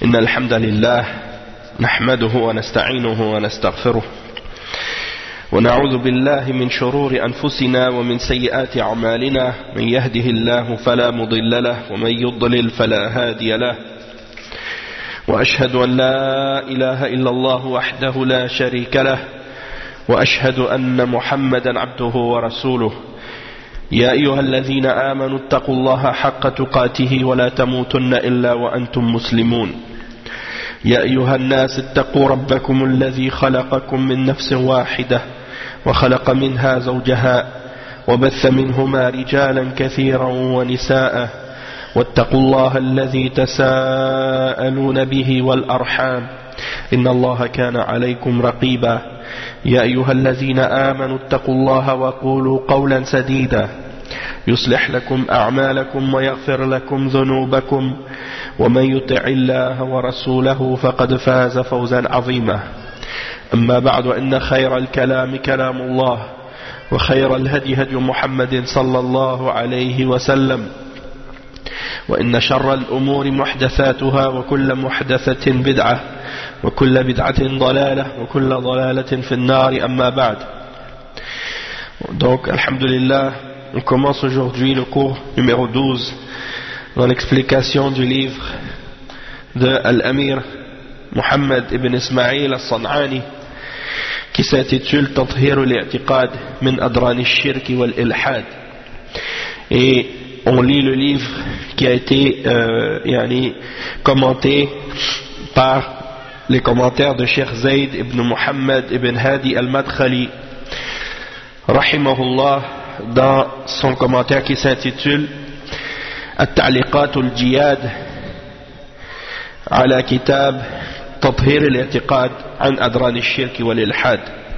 إن الحمد لله نحمده ونستعينه ونستغفره ونعوذ بالله من شرور أنفسنا ومن سيئات أعمالنا من يهده الله فلا مضل له ومن يضلل فلا هادي له وأشهد أن لا إله إلا الله وحده لا شريك له وأشهد أن محمدا عبده ورسوله يا أيها الذين آمنوا اتقوا الله حق تقاته ولا تموتن إلا وأنتم مسلمون يا أيها الناس اتقوا ربكم الذي خلقكم من نفس واحدة وخلق منها زوجها وبث منهما رجالا كثيرا ونساء واتقوا الله الذي تساءلون به والأرحام إن الله كان عليكم رقيبا يا أيها الذين آمنوا اتقوا الله وقولوا قولا سديدا يصلح لكم أعمالكم ويغفر لكم ذنوبكم ومن يطع الله ورسوله فقد فاز فوزا عظيما أما بعد إن خير الكلام كلام الله وخير الهدي هدي محمد صلى الله عليه وسلم وإن شر الأمور محدثاتها وكل محدثة بدعة وكل بدعة ضلالة وكل ضلالة في النار أما بعد. Donc, alhamdulillah, on commence aujourd'hui le cours numéro 12 dans l'explication du livre de Al-Amir Muhammad ibn Ismail al-San'ani qui s'intitule Tathhir al-i'tiqad min adran al-shirk wal-ilhad. Et on lit le livre qui a été commenté par les commentaires de Cheikh Zayd ibn Muhammad ibn Hadi al-Madkhali rahimahullah dans son commentaire qui s'intitule At-Ta'liqat al-Jiyad ala kitab Tathhir al-i'tiqad an adran al-shirk wal-ilhad.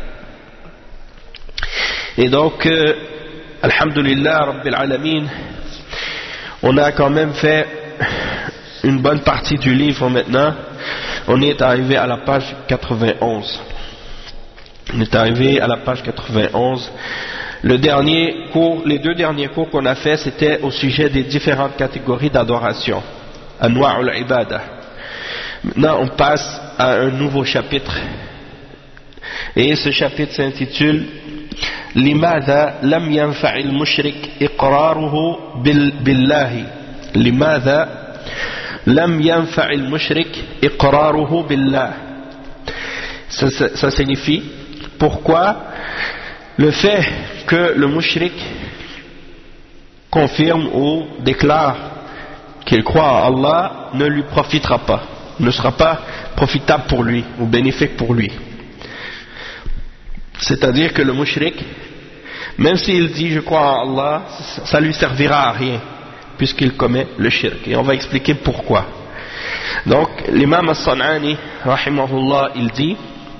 Et donc alhamdulillah rabbil alamin, on a quand même fait une bonne partie du livre maintenant. On est arrivé à la page 91. On est arrivé à la page 91. Les deux derniers cours qu'on a fait, c'était au sujet des différentes catégories d'adoration. Anwa'ul ibadah. Maintenant, on passe à un nouveau chapitre. Et ce chapitre s'intitule لماذا لم ينفع المشرك إقراره بالله لماذا لم ينفع المشرك إقراره بالله. Ça signifie pourquoi le fait que le mushrik confirme ou déclare qu'il croit en Allah ne lui profitera pas, ne sera pas profitable pour lui ou bénéfique pour lui. C'est-à-dire que le mushrik, même s'il dit je crois en Allah, ça lui servira à rien puisqu'il commet le shirk. Et on va expliquer pourquoi. Donc l'imam al-San'ani rahimahullah, il dit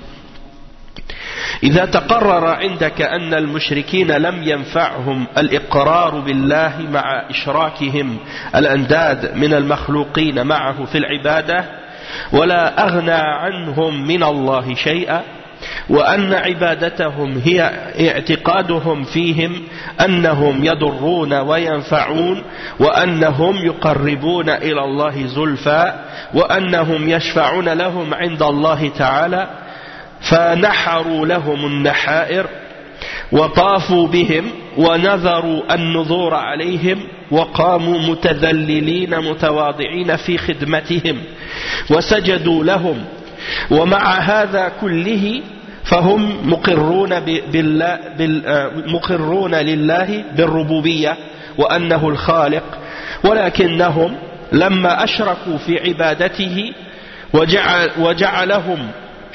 إذا تقرر عندك أن المشركين لم ينفعهم الإقرار بالله مع إشراكهم الأنداد من المخلوقين معه في العبادة ولا أغنى عنهم من الله شيئا وأن عبادتهم هي اعتقادهم فيهم أنهم يضرون وينفعون وأنهم يقربون إلى الله زلفى وأنهم يشفعون لهم عند الله تعالى فنحروا لهم النحائر وطافوا بهم ونذروا النذور عليهم وقاموا متذللين متواضعين في خدمتهم وسجدوا لهم ومع هذا كله فهم مقرون لله بالربوبية وأنه الخالق ولكنهم لما أشركوا في عبادته وجعلهم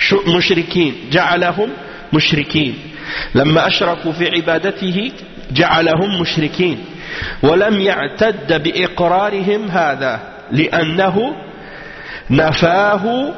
مشركين لما أشركوا في عبادته جعلهم مشركين ولم يعتد بإقرارهم هذا لأنه نفاه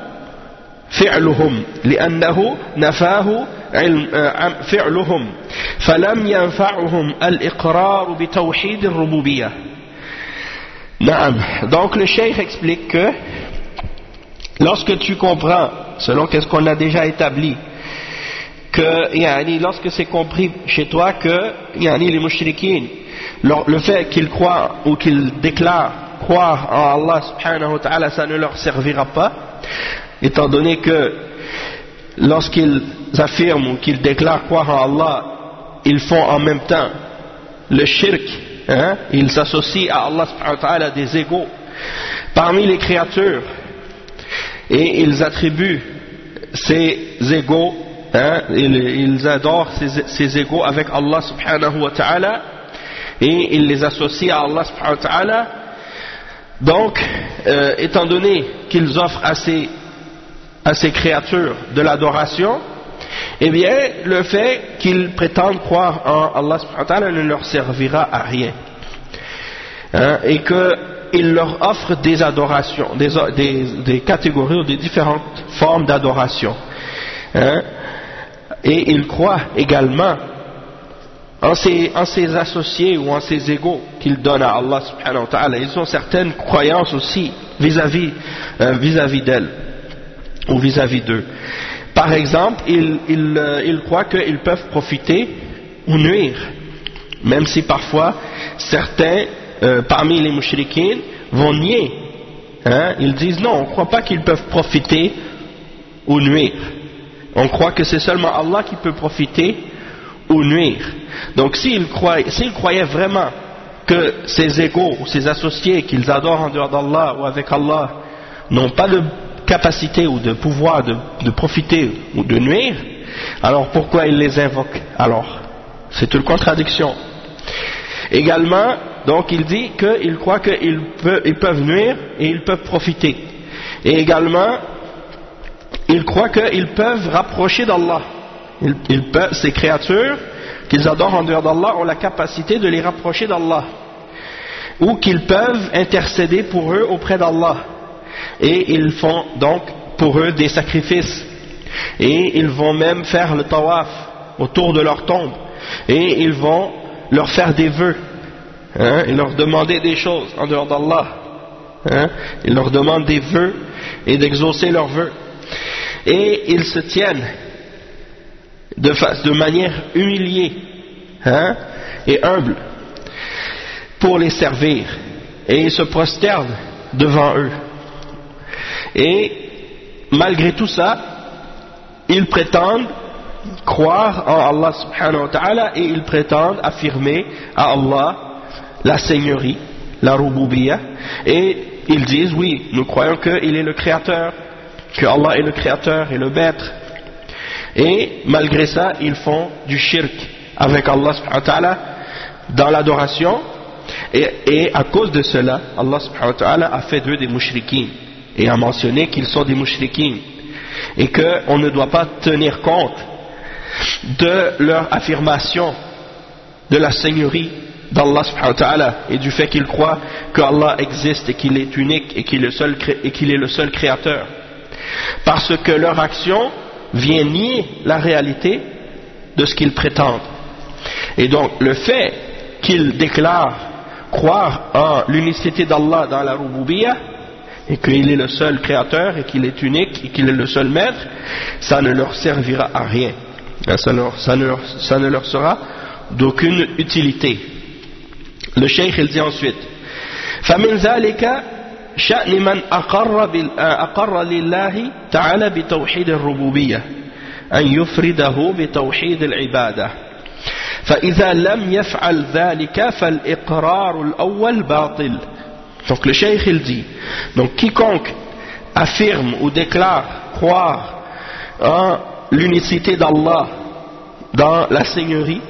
فعلهم فلم ينفعهم الإقرار بتوحيد الربوبية. نعم. Donc le cheikh explique que lorsque tu comprends, selon ce qu'on a déjà établi, que lorsque c'est compris chez toi que les mushrikines, le fait qu'ils croient ou qu'ils déclarent croire en Allah subhanahu wa ta'ala, ça ne leur servira pas, étant donné que lorsqu'ils affirment ou qu'ils déclarent croire en Allah, ils font en même temps le shirk, ils s'associent à Allah subhanahu wa ta'ala des égaux parmi les créatures, et ils attribuent ces égaux, ils adorent ces égaux avec Allah subhanahu wa ta'ala, et ils les associent à Allah subhanahu wa ta'ala. Donc, étant donné qu'ils offrent à ces créatures de l'adoration, eh bien, le fait qu'ils prétendent croire en Allah subhanahu wa ta'ala ne leur servira à rien. Et qu'ils leur offrent des adorations, des catégories ou des différentes formes d'adoration. Et ils croient également en ces associés ou en ces égaux qu'ils donnent à Allah subhanahu wa ta'ala. Ils ont certaines croyances aussi vis-à-vis d'elles ou vis-à-vis d'eux. Par exemple, ils croient qu'ils peuvent profiter ou nuire, même si parfois certains parmi les mushrikines vont nier. Ils disent non, on ne croit pas qu'ils peuvent profiter ou nuire. On croit que c'est seulement Allah qui peut profiter ou nuire. Donc s'ils croyaient vraiment que ces égaux ou ces associés qu'ils adorent en dehors d'Allah ou avec Allah n'ont pas de capacité ou de pouvoir de profiter ou de nuire, alors pourquoi ils les invoquent alors? C'est une contradiction. Également, donc il dit qu'ils croient qu'ils peuvent nuire et ils peuvent profiter. Et également, ils croient qu'ils peuvent rapprocher d'Allah. Ces créatures qu'ils adorent en dehors d'Allah ont la capacité de les rapprocher d'Allah, ou qu'ils peuvent intercéder pour eux auprès d'Allah, et ils font donc pour eux des sacrifices, et ils vont même faire le tawaf autour de leur tombe, et ils vont leur faire des vœux, et leur demander des choses en dehors d'Allah, ils leur demandent des vœux et d'exaucer leurs vœux, et ils se tiennent de manière humiliée et humble pour les servir, et ils se prosternent devant eux, et malgré tout ça ils prétendent croire en Allah subhanahu wa ta'ala, et ils prétendent affirmer à Allah la seigneurie, la rububiyyah, et ils disent oui, nous croyons qu'il est le créateur, que Allah est le créateur et le maître. Et malgré ça, ils font du shirk avec Allah subhanahu wa ta'ala dans l'adoration, et à cause de cela, Allah subhanahu wa ta'ala a fait d'eux des mushrikines, et a mentionné qu'ils sont des mushrikines, et qu'on ne doit pas tenir compte de leur affirmation de la seigneurie d'Allah subhanahu wa ta'ala, et du fait qu'ils croient qu'Allah existe et qu'il est unique et qu'il est le seul créateur, parce que leur action vient nier la réalité de ce qu'ils prétendent. Et donc le fait qu'ils déclarent croire en l'unicité d'Allah dans la rububiyyah, et qu'il est le seul créateur et qu'il est unique et qu'il est le seul maître, ça ne leur servira à rien, ça ne leur sera d'aucune utilité. Le cheikh il dit ensuite: فمن ذلك شأن من أقر لله تعالى بتوحيد الربوبية أن يفرده بتوحيد العبادة، فإذا لم يفعل ذلك فالإقرار الأول باطل. Donc le cheikh il dit, donc quiconque affirme ou déclare croire en l'unicité d'Allah dans la seigneurie,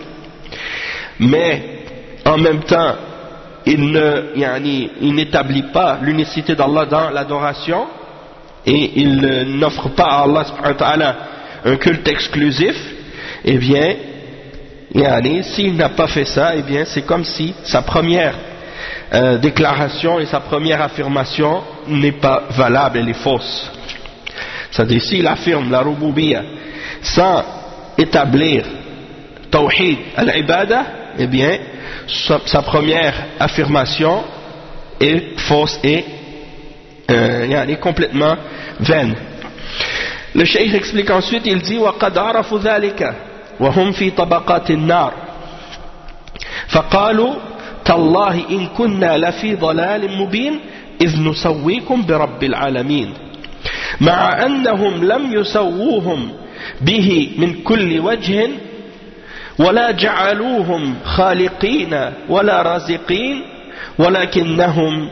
mais en même temps il n'établit pas l'unicité d'Allah dans l'adoration, et il n'offre pas à Allah subhanahu wa ta'ala un culte exclusif, eh bien s'il n'a pas fait ça, eh bien c'est comme si sa première déclaration et sa première affirmation n'est pas valable, elle est fausse. C'est-à-dire, s'il affirme la rububiyyah sans établir tawhid al-ibada, eh bien sa première affirmation est fausse et complètement vaine. Le cheikh explique ensuite, il dit: وَقَدْ عَرَفُوا ذَلِكَ وَهُمْ فِي طَبَقَاتِ النَّارِ فَقَالُوا تالله إن كنا لفي ضلال مبين إذ نسويكم برب العالمين مع أنهم لم يسووهم به من كل وجه ولا جعلوهم خالقين ولا رازقين ولكنهم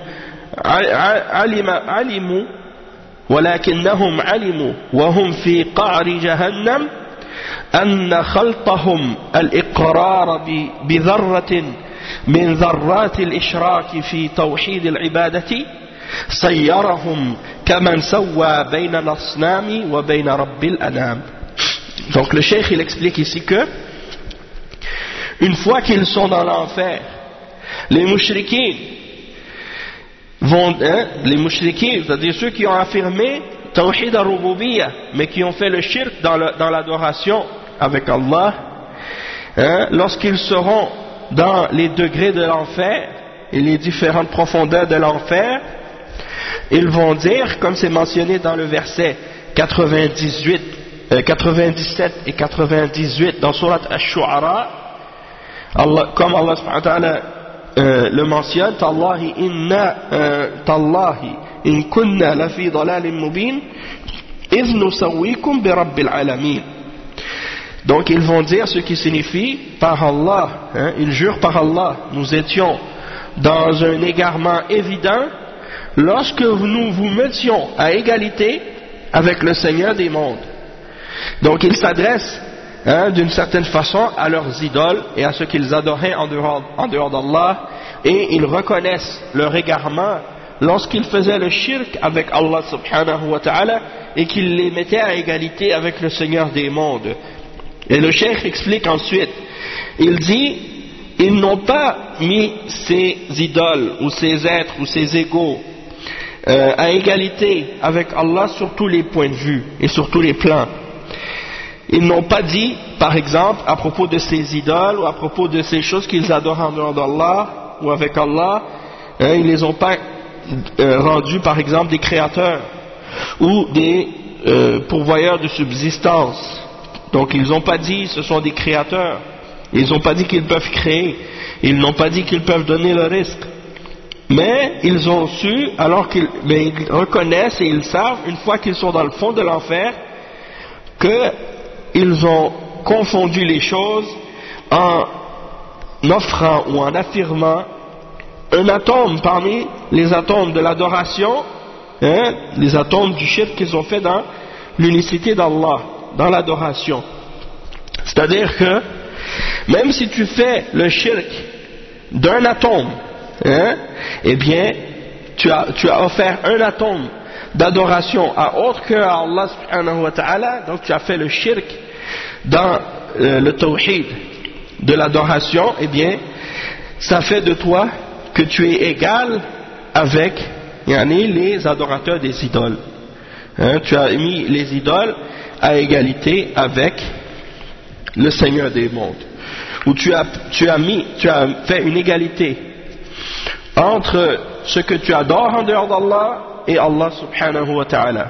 علموا وهم في قعر جهنم أن خلطهم الإقرار بذرة من ذرات الإشراك في توحيد العبادة صيرهم كمن سوى بين الأصنام وبين رب الأنام. Donc le cheikh il explique ici que une fois qu'ils sont dans l'enfer, les mushrikins vont, les mushrikins, c'est-à-dire ceux qui ont affirmé Tawhid al-Rububiyyah, mais qui ont fait le shirk dans l'adoration avec Allah, lorsqu'ils seront dans les degrés de l'enfer et les différentes profondeurs de l'enfer, ils vont dire, comme c'est mentionné dans le verset 97 et 98 dans Surat Ash-Shu'ara, comme Allah subhanahu wa ta'ala le mentionne, Tallahi in kunna lafi dalalin mubin idh nusawwikum bi rabbil alamin. Donc ils vont dire ce qui signifie par Allah, ils jurent par Allah, nous étions dans un égarement évident lorsque nous vous mettions à égalité avec le Seigneur des mondes. Donc ils s'adressent d'une certaine façon à leurs idoles et à ce qu'ils adoraient en dehors d'Allah, et ils reconnaissent leur égarement lorsqu'ils faisaient le shirk avec Allah subhanahu wa ta'ala et qu'ils les mettaient à égalité avec le Seigneur des mondes. Et le cheikh explique ensuite, il dit, ils n'ont pas mis ces idoles ou ces êtres ou ces égaux à égalité avec Allah sur tous les points de vue et sur tous les plans. Ils n'ont pas dit, par exemple, à propos de ces idoles ou à propos de ces choses qu'ils adorent en dehors d'Allah ou avec Allah, ils ne les ont pas rendus, par exemple, des créateurs ou des pourvoyeurs de subsistance. Donc ils n'ont pas dit ce sont des créateurs, ils n'ont pas dit qu'ils peuvent créer, ils n'ont pas dit qu'ils peuvent donner le risque. Mais ils ont su, ils reconnaissent et ils savent, une fois qu'ils sont dans le fond de l'enfer, qu'ils ont confondu les choses en offrant ou en affirmant un atome parmi les atomes de l'adoration, les atomes du shirk qu'ils ont fait dans l'unicité d'Allah, dans l'adoration. C'est-à-dire que même si tu fais le shirk d'un atome, eh bien tu as offert un atome d'adoration à autre que à Allah subhanahu wa ta'ala, donc tu as fait le shirk dans le tawhid de l'adoration, eh bien ça fait de toi que tu es égal avec les adorateurs des idoles. Tu as mis les idoles à égalité avec le Seigneur des mondes, ou tu as fait une égalité entre ce que tu adores en dehors d'Allah et Allah subhanahu wa ta'ala.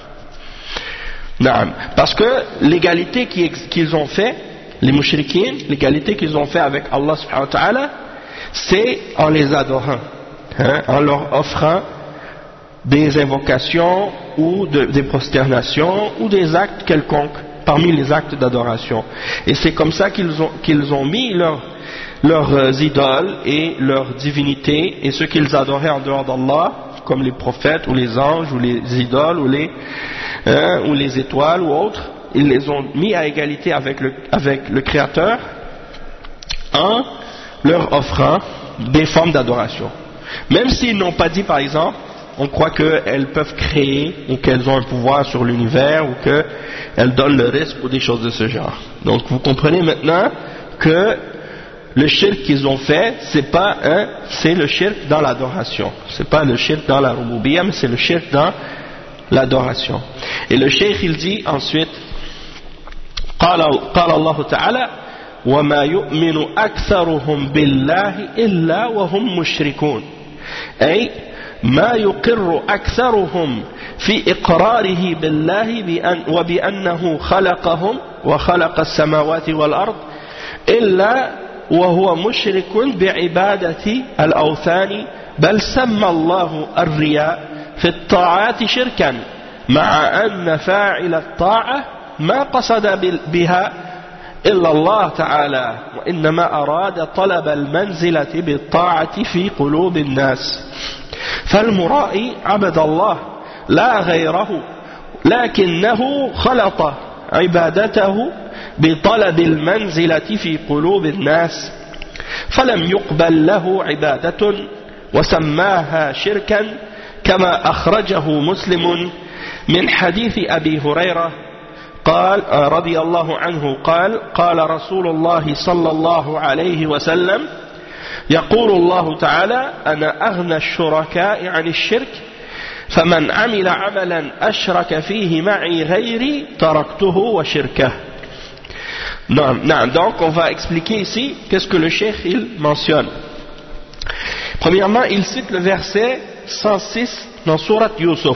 Parce que l'égalité qu'ils ont fait, les mushrikins, l'égalité qu'ils ont fait avec Allah subhanahu wa ta'ala, c'est en les adorant, en leur offrant des invocations ou des prosternations ou des actes quelconques parmi les actes d'adoration. Et c'est comme ça qu'ils ont mis leurs idoles et leurs divinités et ce qu'ils adoraient en dehors d'Allah, comme les prophètes ou les anges ou les idoles ou les étoiles ou autres, ils les ont mis à égalité avec le Créateur en leur offrant des formes d'adoration. Même s'ils n'ont pas dit, par exemple, on croit qu'elles peuvent créer ou qu'elles ont un pouvoir sur l'univers ou qu'elles donnent le risque ou des choses de ce genre. Donc vous comprenez maintenant que le shirk qu'ils ont fait, c'est le shirk dans l'adoration. C'est pas le shirk dans la rububiyyah, mais c'est le shirk dans l'adoration. Et le cheikh il dit ensuite, قال الله تعالى وما يؤمن أكثرهم بالله إلا وهم مشركون أي ما يقر أكثرهم في إقراره بالله وبأنه خلقهم وخلق السماوات والأرض إلا وهو مشرك بعبادة الأوثان بل سمى الله الرياء في الطاعات شركا مع أن فاعل الطاعة ما قصد بها إلا الله تعالى وإنما أراد طلب المنزلة بالطاعة في قلوب الناس فالمرائي عبد الله لا غيره لكنه خلط عبادته بطلب المنزلة في قلوب الناس فلم يقبل له عبادة وسماها شركا كما أخرجه مسلم من حديث أبي هريرة قال رضي الله عنه قال رسول الله صلى الله عليه وسلم يقول الله تعالى أنا أغنى الشركاء عن الشرك فمن عمل عملا أشرك فيه معي غيري تركته وشركه. Non, donc on va expliquer ici qu'est-ce que le cheikh il mentionne. Premièrement, il cite le verset 106 dans Surat Yusuf.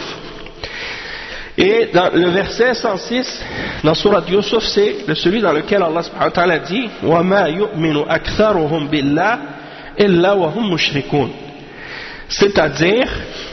Et dans le verset 106 dans Surat Yusuf, c'est celui dans lequel Allah subhanahu wa ta'ala dit وَمَا يُؤْمِنُ أَكْثَرُهُمْ بِاللَّهِ إِلَّا وَهُمْ مُشْرِكُونَ. C'est-à-dire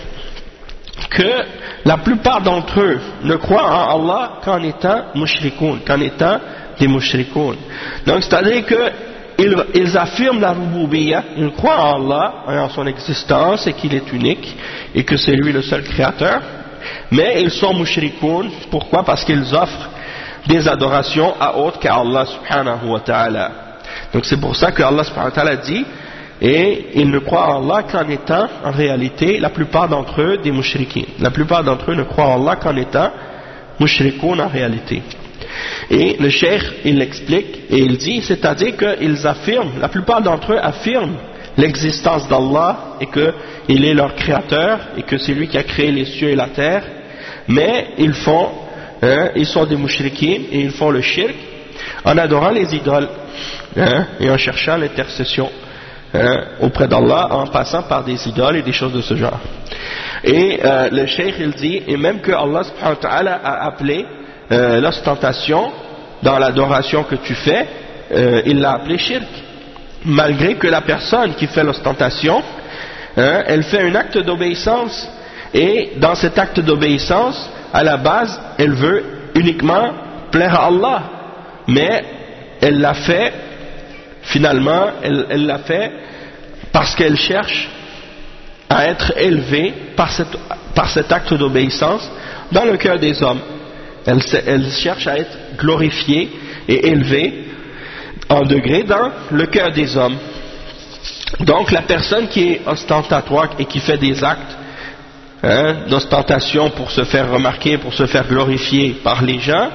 que la plupart d'entre eux ne croient en Allah qu'en étant mushrikoun, qu'en étant des mushrikoun. Donc c'est-à-dire qu'ils affirment la ruboubiyya, ils croient en Allah, en son existence et qu'il est unique et que c'est lui le seul créateur, mais ils sont mushrikoun. Pourquoi? Parce qu'ils offrent des adorations à autre qu'Allah subhanahu wa ta'ala. Donc c'est pour ça que Allah subhanahu wa ta'ala dit et ils ne croient en Allah qu'en étant en réalité la plupart d'entre eux des mushrikins. La plupart d'entre eux ne croient en Allah qu'en étant mushrikoun en réalité. Et le cheikh il l'explique et il dit, c'est-à-dire qu'ils affirment, la plupart d'entre eux affirment l'existence d'Allah et qu'il est leur créateur et que c'est lui qui a créé les cieux et la terre, mais ils sont des mushrikins et ils font le shirk en adorant les idoles et en cherchant l'intercession auprès d'Allah en passant par des idoles et des choses de ce genre. Et le cheikh il dit, et même que Allah subhanahu wa ta'ala a appelé l'ostentation dans l'adoration que tu fais, il l'a appelé shirk, malgré que la personne qui fait l'ostentation elle fait un acte d'obéissance et dans cet acte d'obéissance à la base elle veut uniquement plaire à Allah, mais elle l'a fait finalement elle l'a fait parce qu'elle cherche à être élevée par cet acte d'obéissance dans le cœur des hommes. Elle cherche à être glorifiée et élevée en degré dans le cœur des hommes. Donc la personne qui est ostentatoire et qui fait des actes d'ostentation pour se faire remarquer, pour se faire glorifier par les gens,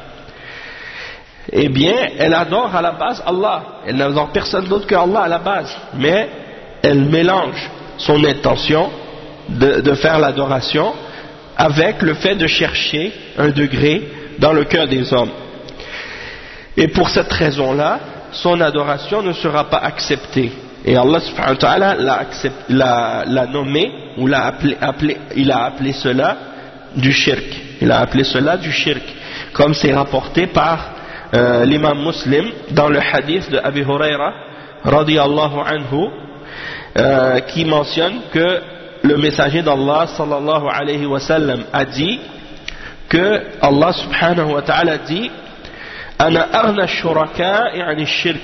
eh bien elle adore à la base Allah, elle n'adore personne d'autre que Allah à la base, mais elle mélange son intention de faire l'adoration avec le fait de chercher un degré dans le cœur des hommes. Et pour cette raison-là, son adoration ne sera pas acceptée. Et Allah subhanahu wa ta'ala l'a nommé, ou il a appelé cela du shirk. Il a appelé cela du shirk, comme c'est rapporté par l'imam Muslim dans le hadith de Abi Hurayra radiyallahu anhu, qui mentionne que le messager d'Allah sallallahu alayhi wa sallam a dit que Allah subhanahu wa ta'ala dit ana aghna shuraka'i 'ani shirk.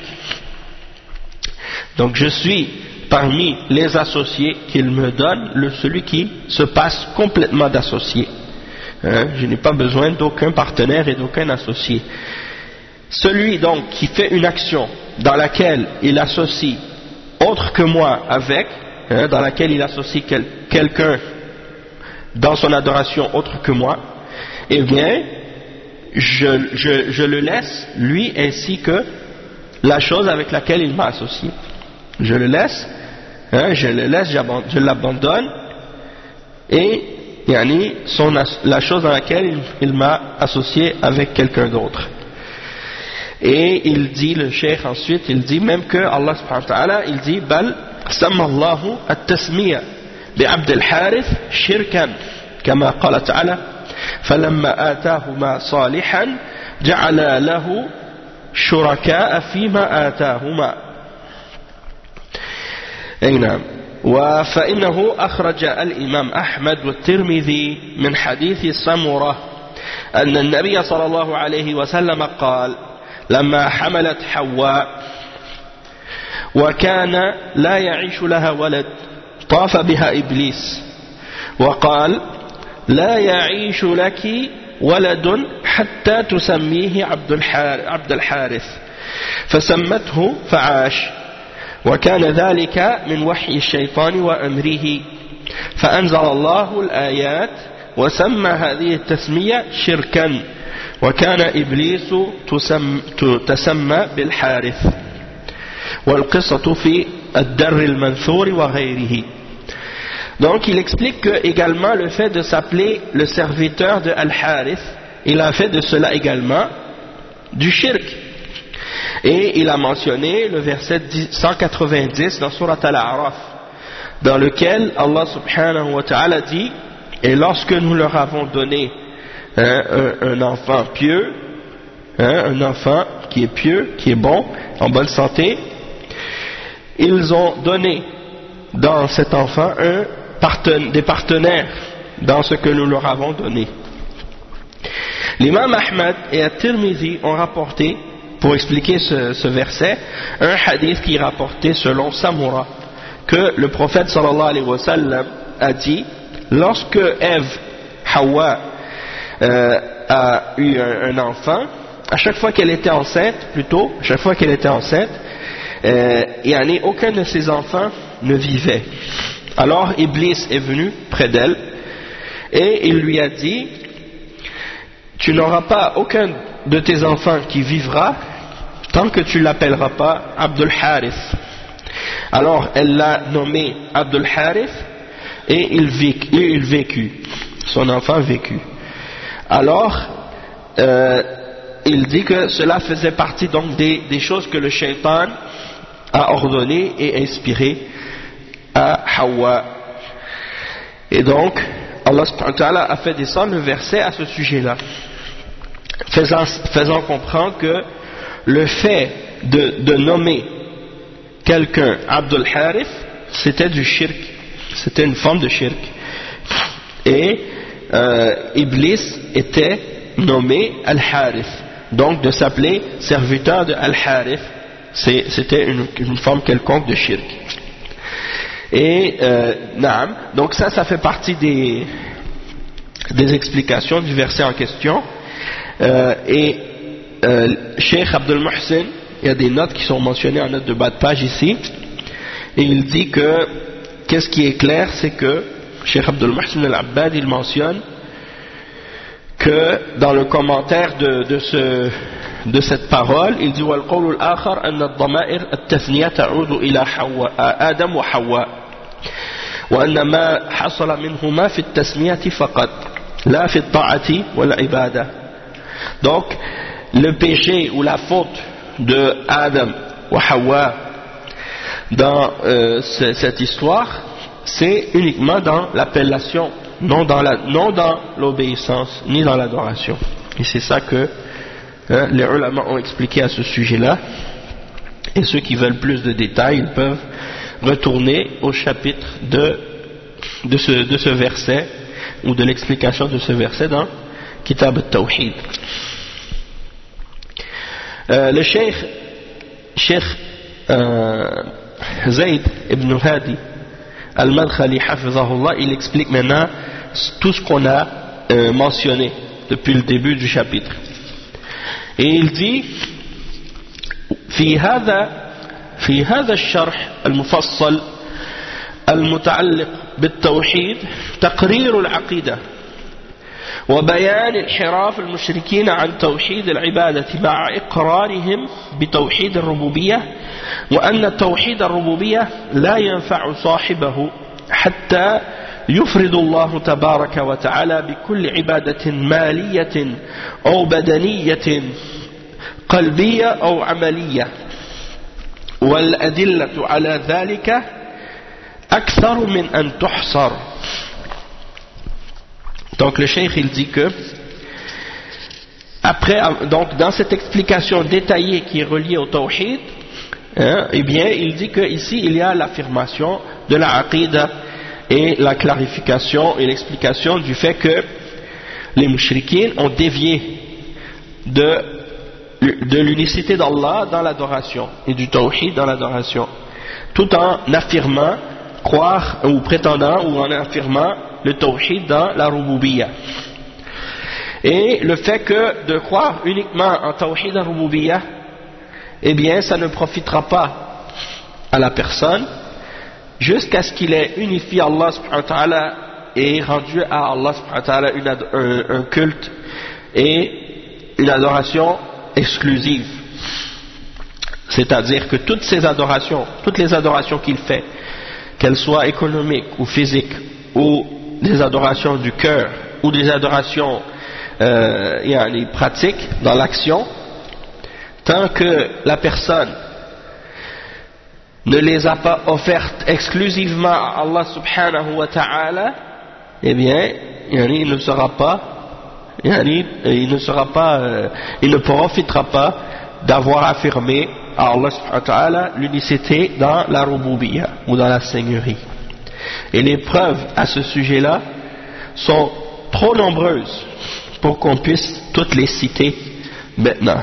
Donc je suis parmi les associés qu'il me donne celui qui se passe complètement d'associé. Je n'ai pas besoin d'aucun partenaire et d'aucun associé. Celui donc qui fait une action dans laquelle il associe autre que moi avec, dans laquelle il associe quelqu'un dans son adoration autre que moi, eh bien je le laisse lui ainsi que la chose avec laquelle il m'a associé. Je le laisse, je l'abandonne et la chose dans laquelle il m'a associé avec quelqu'un d'autre. Et il dit, le cheikh ensuite, il dit même que Allah subhanahu wa ta'ala, il dit bal samma Allahu at-tasmiya bi Abd al-Harith shirkan kama qala ta'ala falamma atahuma salihan ja'ala lahu shuraka'a fima atahuma أي نعم. وفإنه أخرج الإمام أحمد والترمذي من حديث سمرة أن النبي صلى الله عليه وسلم قال لما حملت حواء وكان لا يعيش لها ولد طاف بها إبليس وقال لا يعيش لك ولد حتى تسميه عبد الحارث فسمته فعاش وكان ذلك من وحي الشيطان وأمره فأنزل الله الآيات وسمى هذه التسمية شركا وكان إبليس تسمى بالحارث والقصة في الدر المنثور وغيره. Donc il explique que également le fait de s'appeler le serviteur de Al-Harith, il a fait de cela également du shirk. Et il a mentionné le verset 190 dans Surat Al-A'raf, dans lequel Allah subhanahu wa ta'ala dit: et lorsque nous leur avons donné un enfant pieux, un enfant qui est pieux, qui est bon, en bonne santé, ils ont donné dans cet enfant des partenaires dans ce que nous leur avons donné. L'imam Ahmad et At-Tirmidhi ont rapporté, pour expliquer ce verset, un hadith qui est rapporté selon Samura, que le prophète sallallahu alayhi wa sallam a dit: lorsque Ève, Hawa, a eu un enfant, à chaque fois qu'elle était enceinte, aucun de ses enfants ne vivait. Alors Iblis est venu près d'elle et il lui a dit: tu n'auras pas aucun de tes enfants qui vivra tant que tu l'appelleras pas Abdul Harith. Alors elle l'a nommé Abdul Harith et il vécut, son enfant vécut. Alors il dit que cela faisait partie donc des choses que le shaitan a ordonné et inspiré à Hawa. Et donc Allah subhanahu wa ta'ala a fait descendre le verset à ce sujet-là, faisant comprendre que le fait de nommer quelqu'un Abdul Harith, c'était du shirk, c'était une forme de shirk. Et Iblis était nommé Al-Harith, donc de s'appeler serviteur de Al-Harith, c'était une forme quelconque de shirk. Et naam, donc ça fait partie des explications du verset en question. Cheikh Abdul Muhsin, il y a des notes qui sont mentionnées en note de bas de page ici, et il dit que qu'est-ce qui est clair, c'est que Cheikh Abdul Muhsin al-Abbad, il mentionne que dans le commentaire de cette parole, il dit: وَالْقَوْلُ الْآخَرْ أَنَّ الضَّمَائِرَ التَّثْنِيَةَ تَعُودُ إِلَى آدم وحواء وأن ما حصل منهما في التسمية فقط لا في الطاعة والعبادة. Donc le péché ou la faute de Adam ou Hawa dans cette histoire, c'est uniquement dans l'appellation, non dans l'obéissance ni dans l'adoration. Et c'est ça que les ulama ont expliqué à ce sujet-là. Et ceux qui veulent plus de détails, ils peuvent retourner au chapitre de ce verset, ou de l'explication de ce verset dans Kitab al-Tawhid. Le Cheikh Zayd ibn Hadi al-Madkhali hafizahullah, il explique maintenant tout ce qu'on a mentionné depuis le début du chapitre. Et il dit: في هذا الشرح المفصل المتعلق بالتوحيد تقرير العقيدة وبيان انحراف المشركين عن توحيد العبادة مع إقرارهم بتوحيد الربوبية، وأن توحيد الربوبية لا ينفع صاحبه حتى يفرد الله تبارك وتعالى بكل عبادة مالية أو بدنية قلبية أو عملية، والأدلة على ذلك أكثر من أن تحصر. Donc le cheikh il dit que donc dans cette explication détaillée qui est reliée au tawhid, eh bien il dit que ici il y a l'affirmation de la aqidah et la clarification et l'explication du fait que les mushrikines ont dévié de l'unicité d'Allah dans l'adoration et du tawhid dans l'adoration, tout en affirmant, croire ou prétendant ou en affirmant le tawhid dans la rububiyyah. Et le fait que de croire uniquement en tawhid en rububiyyah, eh bien ça ne profitera pas à la personne jusqu'à ce qu'il ait unifié Allah subhanahu wa ta'ala et rendu à Allah subhanahu wa ta'ala un culte et une adoration exclusive. C'est-à-dire que toutes les adorations qu'il fait, qu'elles soient économiques ou physiques, ou des adorations du cœur, ou des adorations pratiques dans l'action, tant que la personne ne les a pas offertes exclusivement à Allah subhanahu wa ta'ala, eh bien, il ne profitera pas d'avoir affirmé à Allah subhanahu wa ta'ala l'unicité dans la rububiyyah ou dans la seigneurie. Et les preuves à ce sujet-là sont trop nombreuses pour qu'on puisse toutes les citer maintenant.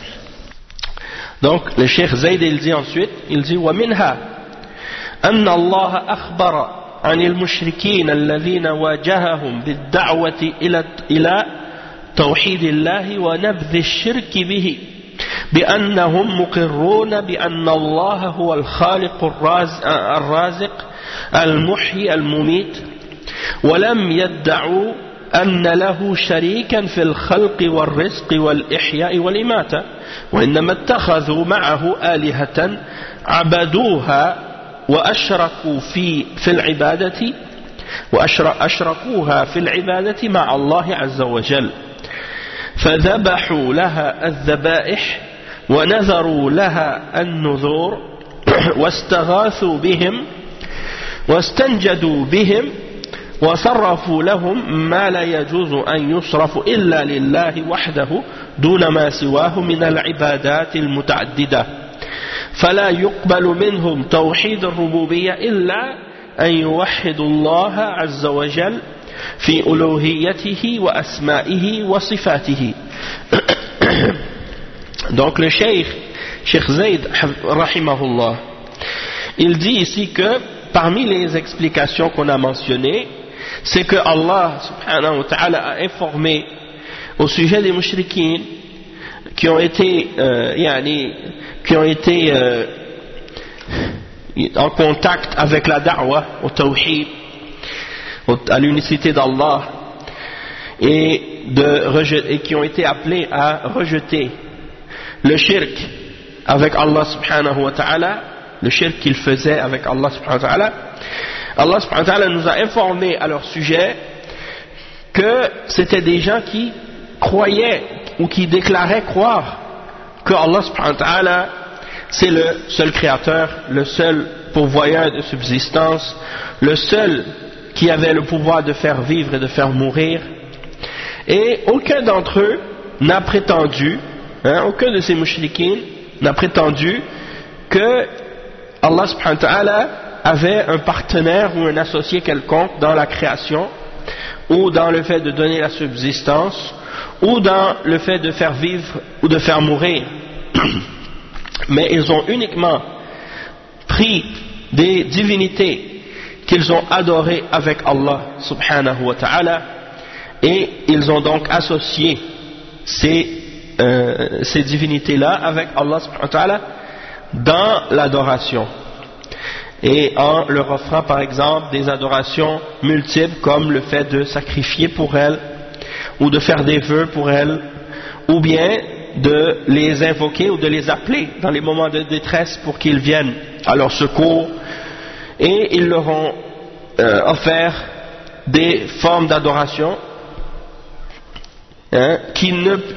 Donc le Cheikh Zayd il dit ensuite, il dit وَمِنْهَا أَنَّ اللَّهَ أَخْبَرَ عن المشركين الذين واجههم بالدعوة إلى توحيد الله ونبذ الشرك به بأنهم مقرون بأن الله هو الخالق الرازق المحيي المميت ولم يدعوا أن له شريكا في الخلق والرزق والإحياء والإماتة وإنما اتخذوا معه آلهة عبدوها وأشركوا في العبادة وأشركوها في العبادة مع الله عز وجل فذبحوا لها الذبائح ونذروا لها النذور واستغاثوا بهم واستنجدوا بهم وصرفوا لهم ما لا يجوز أن يصرف إلا لله وحده دون ما سواه من العبادات المتعددة فلا يقبل منهم توحيد الربوبية إلا أن يوحدوا الله عز وجل في ألوهيته وأسمائه وصفاته. Donc le Cheikh Zayd rahimahullah, il dit ici que parmi les explications qu'on a mentionnées, c'est que Allah subhanahu wa ta'ala a informé au sujet des mushrikines qui ont été en contact avec la da'wah au tawhid, à l'unicité d'Allah, et qui ont été appelés à rejeter le shirk avec Allah subhanahu wa ta'ala, le shirk qu'ils faisaient avec Allah subhanahu wa ta'ala. Allah subhanahu wa ta'ala nous a informé à leur sujet que c'était des gens qui croyaient ou qui déclaraient croire que Allah subhanahu wa ta'ala c'est le seul créateur, le seul pourvoyeur de subsistance, le seul qui avait le pouvoir de faire vivre et de faire mourir. Et aucun d'entre eux n'a prétendu, aucun de ces mushrikines n'a prétendu que Allah subhanahu wa ta'ala avait un partenaire ou un associé quelconque dans la création, ou dans le fait de donner la subsistance, ou dans le fait de faire vivre ou de faire mourir. Mais ils ont uniquement pris des divinités qu'ils ont adorées avec Allah subhanahu wa ta'ala, et ils ont donc associé ces divinités-là avec Allah subhanahu wa ta'ala dans l'adoration, et en leur offrant par exemple des adorations multiples comme le fait de sacrifier pour elles, ou de faire des vœux pour elles, ou bien de les invoquer ou de les appeler dans les moments de détresse pour qu'ils viennent à leur secours. Et ils leur ont offert des formes d'adoration qu'ils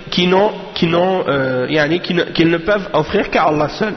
ne peuvent offrir qu'à Allah seul,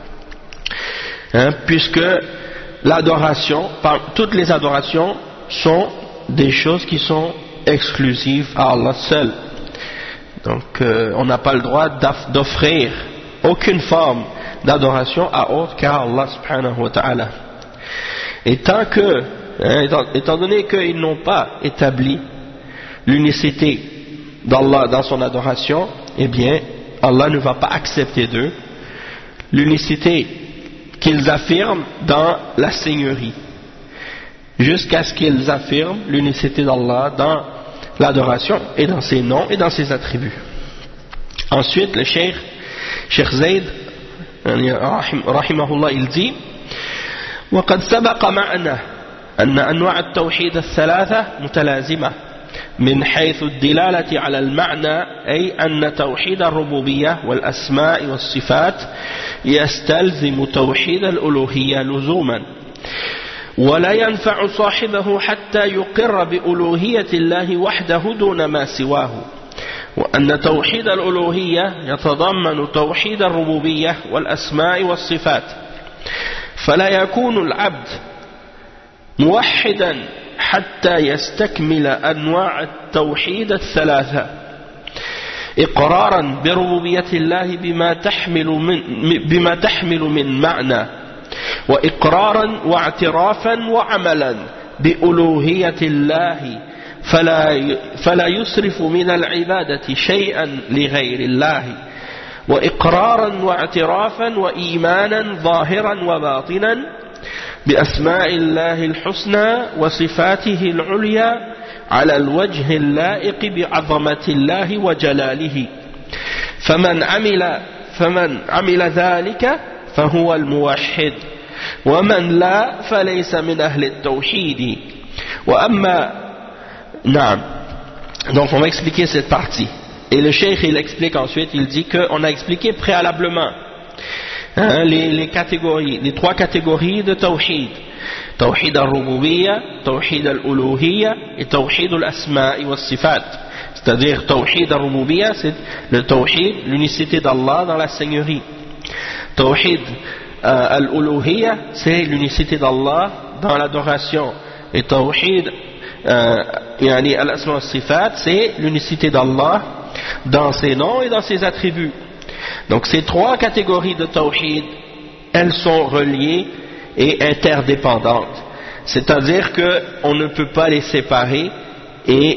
puisque l'adoration, toutes les adorations sont des choses qui sont exclusives à Allah seul. Donc on n'a pas le droit d'offrir aucune forme d'adoration à autre qu'à Allah subhanahu wa ta'ala. Et tant que, étant donné qu'ils n'ont pas établi l'unicité d'Allah dans son adoration, eh bien Allah ne va pas accepter d'eux l'unicité qu'ils affirment dans la Seigneurie, jusqu'à ce qu'ils affirment l'unicité d'Allah dans l'adoration et dans ses noms et dans ses attributs. Ensuite, le Cheikh Zayd rahimahullah, il dit: وقد سبق معنا أن أنواع التوحيد الثلاثة متلازمة من حيث الدلالة على المعنى، أي أن توحيد الربوبية والأسماء والصفات يستلزم توحيد الألوهية لزوما، ولا ينفع صاحبه حتى يقر بألوهية الله وحده دون ما سواه، وأن توحيد الألوهية يتضمن توحيد الربوبية والأسماء والصفات، فلا يكون العبد موحدا حتى يستكمل أنواع التوحيد الثلاثة، إقرارا بربوبية الله بما تحمل من معنى، وإقرارا واعترافا وعملا بألوهية الله، فلا يصرف من العبادة شيئا لغير الله، وإقرارا واعترافا وإيمانا ظاهرا وباطنا بأسماء الله الحسنى وصفاته العليا على الوجه اللائق بعظمة الله وجلاله، فمن عمل ذلك فهو الموحد، ومن لا فليس من أهل التوحيد. وأما نعم. Donc on va expliquer cette partie. Et le cheikh il explique ensuite, il dit qu'on a expliqué préalablement les catégories, les trois catégories de tawhid: tawhid al-rububiyya, tawhid al-uluhiyya et tawhid al-asma'i wa sifat. C'est-à-dire tawhid al-rububiyya, c'est le tawhid, l'unicité d'Allah dans la seigneurie. Tawhid al-uluhiyya, c'est l'unicité d'Allah dans l'adoration. Et tawhid al-asma' wa sifat, c'est l'unicité d'Allah dans ses noms et dans ses attributs. Donc ces trois catégories de tawhid, elles sont reliées et interdépendantes. C'est-à-dire qu'on ne peut pas les séparer et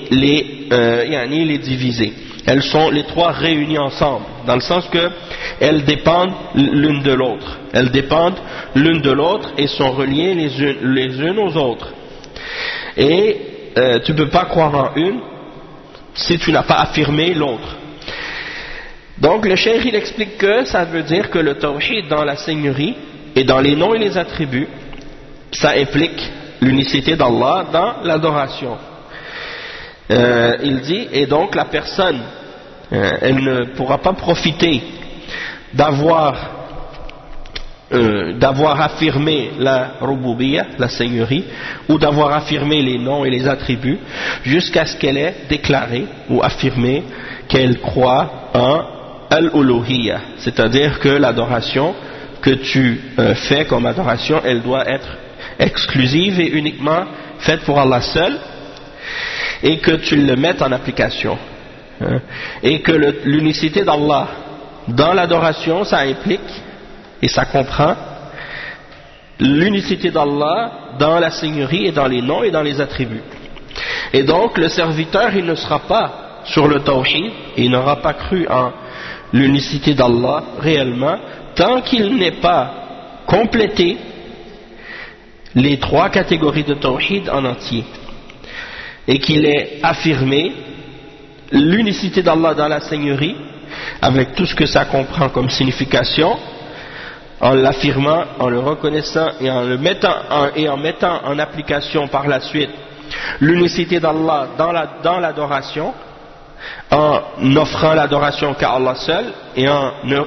les diviser. Elles sont les trois réunies ensemble, dans le sens qu'elles dépendent l'une de l'autre. Elles dépendent l'une de l'autre et sont reliées les unes aux autres. Et tu ne peux pas croire en une si tu n'as pas affirmé l'autre. Donc le cheikh il explique que ça veut dire que le tawhid dans la seigneurie et dans les noms et les attributs, ça implique l'unicité d'Allah dans l'adoration. Il dit, et donc la personne elle ne pourra pas profiter d'avoir affirmé la rububiyya, la seigneurie, ou d'avoir affirmé les noms et les attributs jusqu'à ce qu'elle ait déclaré ou affirmé qu'elle croit en al-uluhiyya, c'est-à-dire que l'adoration que tu fais comme adoration, elle doit être exclusive et uniquement faite pour Allah seul, et que tu le mettes en application, et que l'unicité d'Allah dans l'adoration, ça implique et ça comprend l'unicité d'Allah dans la seigneurie et dans les noms et dans les attributs. Et donc le serviteur il ne sera pas sur le tawhid, il n'aura pas cru en l'unicité d'Allah réellement tant qu'il n'est pas complété les trois catégories de tawhid en entier, et qu'il ait affirmé l'unicité d'Allah dans la seigneurie avec tout ce que ça comprend comme signification, en l'affirmant, en le reconnaissant et en mettant en application par la suite l'unicité d'Allah dans l'adoration, en offrant l'adoration qu'à Allah seul et en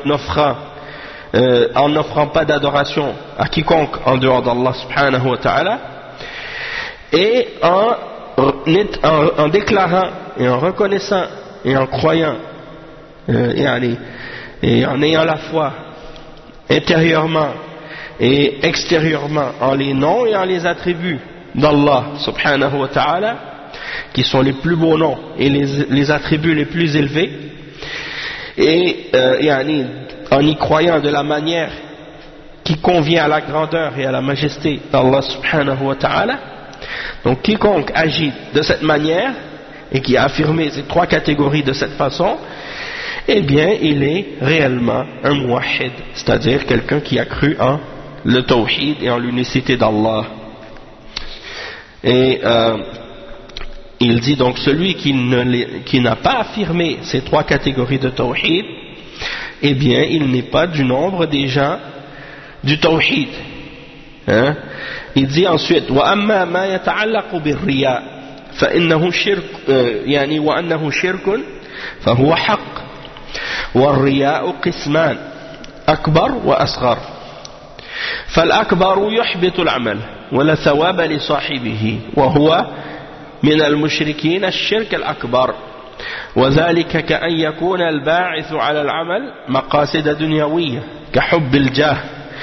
n'offrant pas d'adoration à quiconque en dehors d'Allah subhanahu wa ta'ala, et en déclarant et en reconnaissant et en croyant et en ayant la foi intérieurement et extérieurement en les noms et en les attributs d'Allah subhanahu wa ta'ala, qui sont les plus beaux noms et les attributs les plus élevés, et en y croyant de la manière qui convient à la grandeur et à la majesté d'Allah subhanahu wa ta'ala. Donc quiconque agit de cette manière et qui a affirmé ces trois catégories de cette façon, eh bien il est réellement un muwahhid, c'est-à-dire quelqu'un qui a cru en le tawhid et en l'unicité d'Allah. Et il dit donc celui qui n'a pas affirmé ces trois catégories de tawhid, eh bien il n'est pas du nombre des gens du tawhid. Il dit ensuite وأما ما يتعلق بالرياء فإنه شرك يعني وأنه شرك فهو حق والرياء قسمان أكبر وأصغر فالأكبر يحبط العمل ولا ثواب لصاحبه وهو من المشركين الشرك الأكبر وذلك كأن يكون الباعث على العمل مقاصد دنيوية كحب الجاه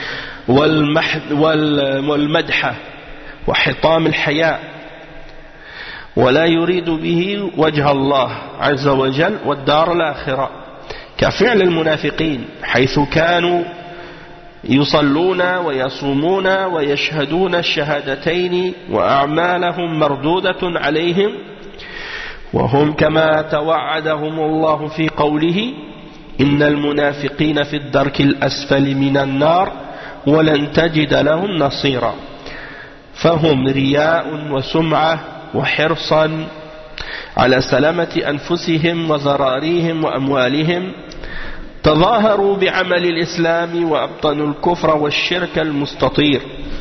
والمدح وحطام الحياء ولا يريد به وجه الله عز وجل والدار الآخرة كفعل المنافقين حيث كانوا يصلون ويصومون ويشهدون الشهادتين وأعمالهم مردودة عليهم وهم كما توعدهم الله في قوله إن المنافقين في الدرك الأسفل من النار ولن تجد لهم نصيرا فهم رياء وسمعة وحرصا على سلامة أنفسهم وذراريهم وأموالهم تظاهروا بعمل الإسلام وأبطنوا الكفر والشرك المستطير.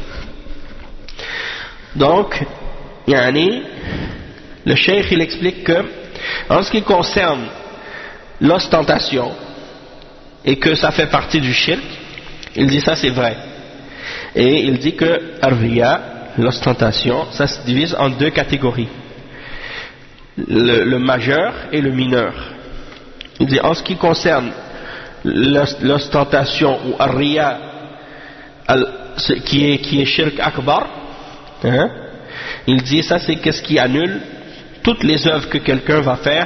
Donc, le cheikh il explique que en ce qui concerne l'ostentation et que ça fait partie du shirk, il dit ça c'est vrai. Et il dit que ar-riya, l'ostentation, ça se divise en deux catégories, le majeur et le mineur. Il dit en ce qui concerne l'ostentation ou ar-riya qui est shirk akbar, il dit ça c'est qu'est-ce qui annule toutes les œuvres que quelqu'un va faire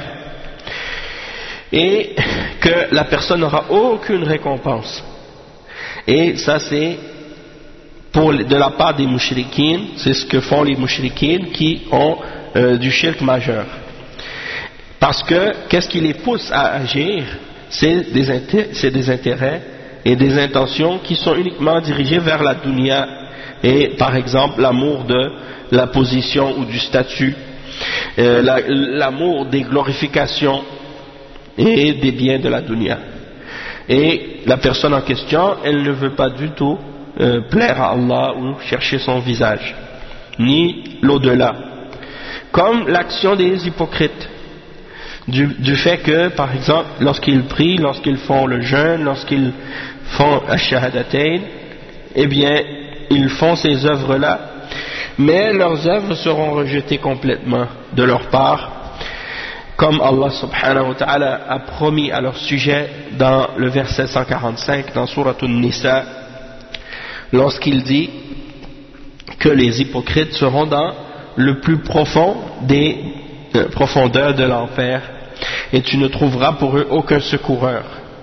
et que la personne n'aura aucune récompense. Et ça c'est de la part des mushrikines, c'est ce que font les mushrikines qui ont du shirk majeur. Parce que qu'est-ce qui les pousse à agir? C'est des intérêts et des intentions qui sont uniquement dirigées vers la dunya, et par exemple l'amour de la position ou du statut, l'amour des glorifications et des biens de la dunya. Et la personne en question, elle ne veut pas du tout plaire à Allah ou chercher son visage, ni l'au-delà. Comme l'action des hypocrites, du fait que, par exemple, lorsqu'ils prient, lorsqu'ils font le jeûne, lorsqu'ils font ash-shahadatain, eh bien, ils font ces œuvres-là, mais leurs œuvres seront rejetées complètement de leur part, comme Allah subhanahu wa ta'ala a promis à leur sujet dans le verset 145 dans Surat An-Nisa, lorsqu'il dit que les hypocrites seront dans le plus profond des profondeurs de l'enfer et tu ne trouveras pour eux aucun secoureur.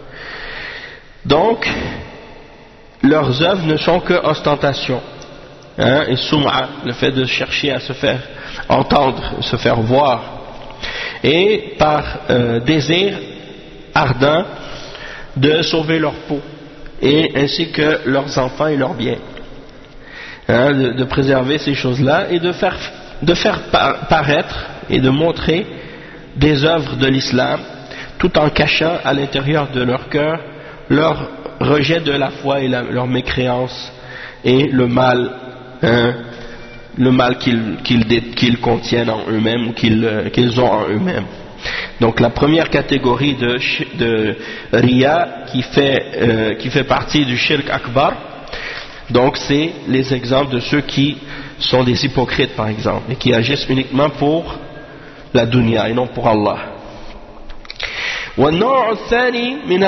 Donc leurs œuvres ne sont que ostentation, et sum'a, le fait de chercher à se faire entendre, se faire voir, et par désir ardent de sauver leur peau et ainsi que leurs enfants et leurs biens, de préserver ces choses-là et de faire paraître et de montrer des œuvres de l'islam tout en cachant à l'intérieur de leur cœur leur rejet de la foi et leur mécréance et le mal qu'ils contiennent en eux-mêmes ou qu'ils ont en eux-mêmes. Donc la première catégorie de riya qui fait partie du shirk akbar, donc c'est les exemples de ceux qui sont des hypocrites par exemple et qui agissent uniquement pour la dunya et non pour Allah. والنوع الثاني من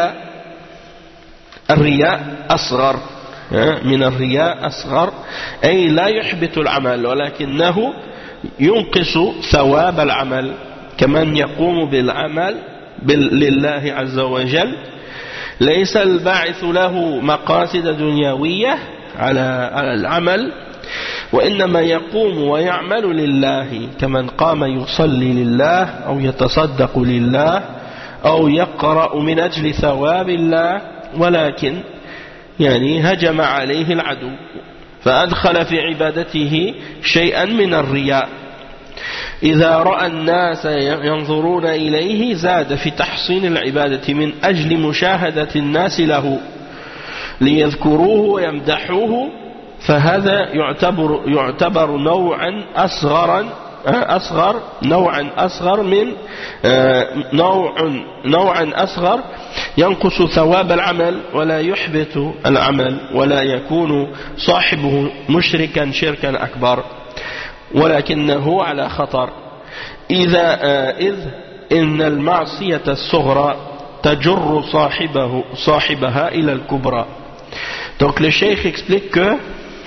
الرياء أصغر من الرياء أصغر أي لا يحبط العمل ولكنه ينقص ثواب العمل كمن يقوم بالعمل لله عز وجل ليس الباعث له مقاصد دنيوية على العمل وإنما يقوم ويعمل لله كمن قام يصلي لله أو يتصدق لله أو يقرأ من أجل ثواب الله ولكن يعني هجم عليه العدو فأدخل في عبادته شيئا من الرياء إذا رأى الناس ينظرون إليه زاد في تحصين العبادة من أجل مشاهدة الناس له ليذكروه ويمدحوه فهذا يعتبر نوعا أصغر ينقص ثواب العمل ولا يحبط العمل ولا يكون صاحبه مشركا شركا أكبر ولكنه على خطر إذ إن المعصية الصغرى تجر صاحبها إلى الكبرى. Donc le cheikh explique que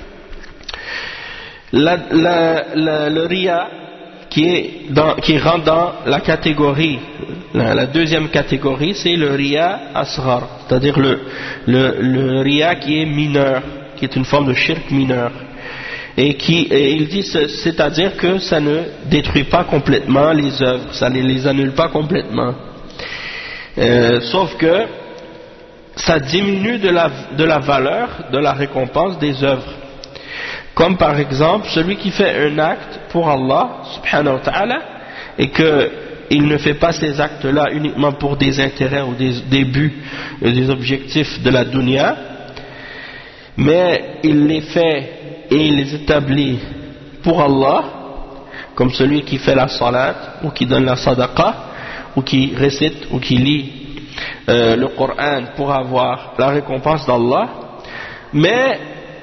le riya qui rentre dans la catégorie, la deuxième catégorie, c'est le riya asghar, c'est-à-dire le riya qui est mineur, qui est une forme de shirk mineur. Et il dit, c'est-à-dire que ça ne détruit pas complètement les œuvres, ça ne les annule pas complètement. Sauf que ça diminue de la valeur, de la récompense des œuvres. Comme par exemple, celui qui fait un acte pour Allah, subhanahu wa ta'ala, et qu'il ne fait pas ces actes-là uniquement pour des intérêts ou des buts, des objectifs de la dunya, mais il les fait et il les établit pour Allah, comme celui qui fait la salat, ou qui donne la sadaqa, ou qui récite, ou qui lit le Coran pour avoir la récompense d'Allah, mais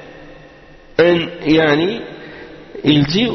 il dit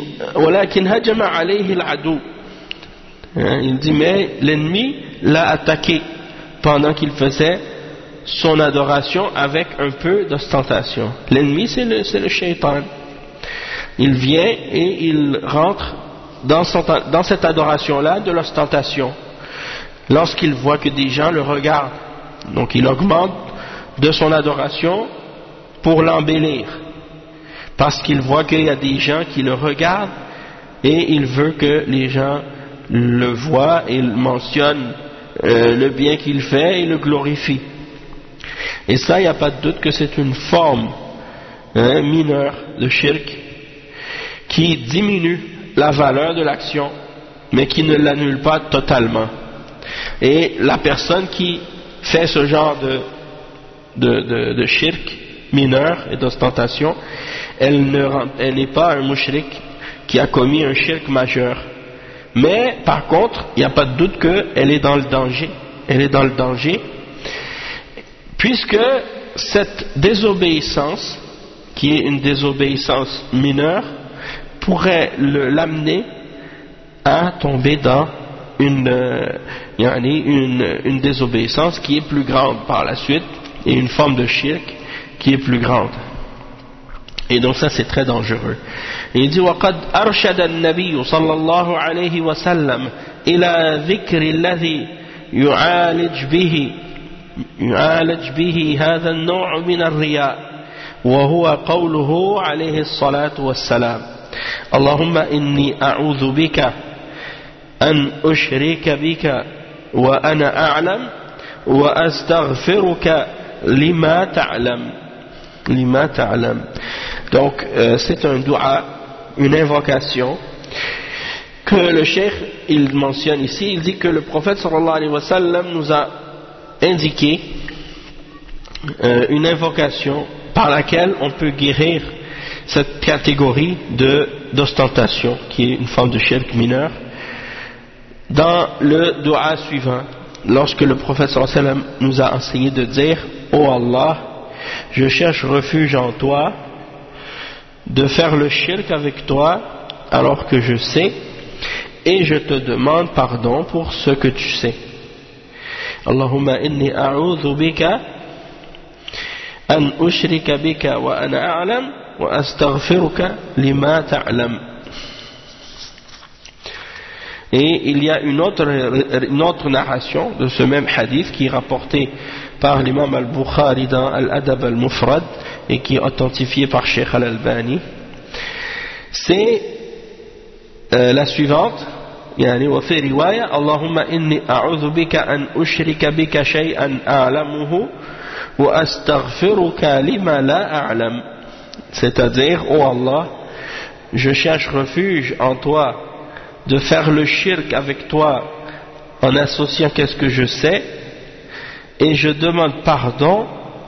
il dit mais l'ennemi l'a attaqué pendant qu'il faisait son adoration avec un peu d'ostentation. L'ennemi c'est le shaitan. Il vient et il rentre dans cette adoration-là de l'ostentation. Lorsqu'il voit que des gens le regardent, donc il augmente de son adoration pour l'embellir, parce qu'il voit qu'il y a des gens qui le regardent et il veut que les gens le voient et mentionnent le bien qu'il fait et le glorifient. Et ça, il n'y a pas de doute que c'est une forme mineure de shirk qui diminue la valeur de l'action, mais qui ne l'annule pas totalement. Et la personne qui fait ce genre de shirk mineur et d'ostentation, elle n'est pas un mushrik qui a commis un shirk majeur. Mais par contre, il n'y a pas de doute qu'elle est dans le danger. Elle est dans le danger, puisque cette désobéissance, qui est une désobéissance mineure, pourrait l'amener à tomber dans une désobéissance qui est plus grande par la suite, et une forme de shirk qui est plus grande. Et donc ça c'est très dangereux. Et il dit وَقَدْ أَرْشَدَ النَّبِيُّ صلى الله عليه وسلم إلى ذكر الذي يعالج به هذا النوع من الرياء وهو قوله عليه الصلاة والسلام اللهم إني أعوذ بك أن أشرك بك وأنا أعلم وأستغفرك لما تعلم. Donc c'est un dua, une invocation que le cheikh il mentionne ici. Il dit que le prophète sallallahu alayhi wa sallam nous a indiqué une invocation par laquelle on peut guérir cette catégorie d'ostentation qui est une forme de shirk mineur, dans le dua suivant, lorsque le prophète sallallahu alayhi wa sallam nous a enseigné de dire: ô Allah, je cherche refuge en toi de faire le shirk avec toi alors que je sais, et je te demande pardon pour ce que tu sais. Allahumma inni a'udhu bika an ushrika bika wa ana a'lam wa astaghfiruka lima ta'lam. Et il y a une autre narration de ce même hadith qui est rapportée par l'imam al-Bukhari dans Al-Adab al-Mufrad et qui est authentifiée par Sheikh al-Albani. C'est la suivante. يعني وفي رواية اللهم إني أعوذ بك أن أشرك بك شيئا أعلمه وأستغفرك لما لا أعلم. C'est-à-dire, oh Allah, je cherche refuge en toi de faire le shirk avec toi en associant qu'est-ce que je sais, et je te demande pardon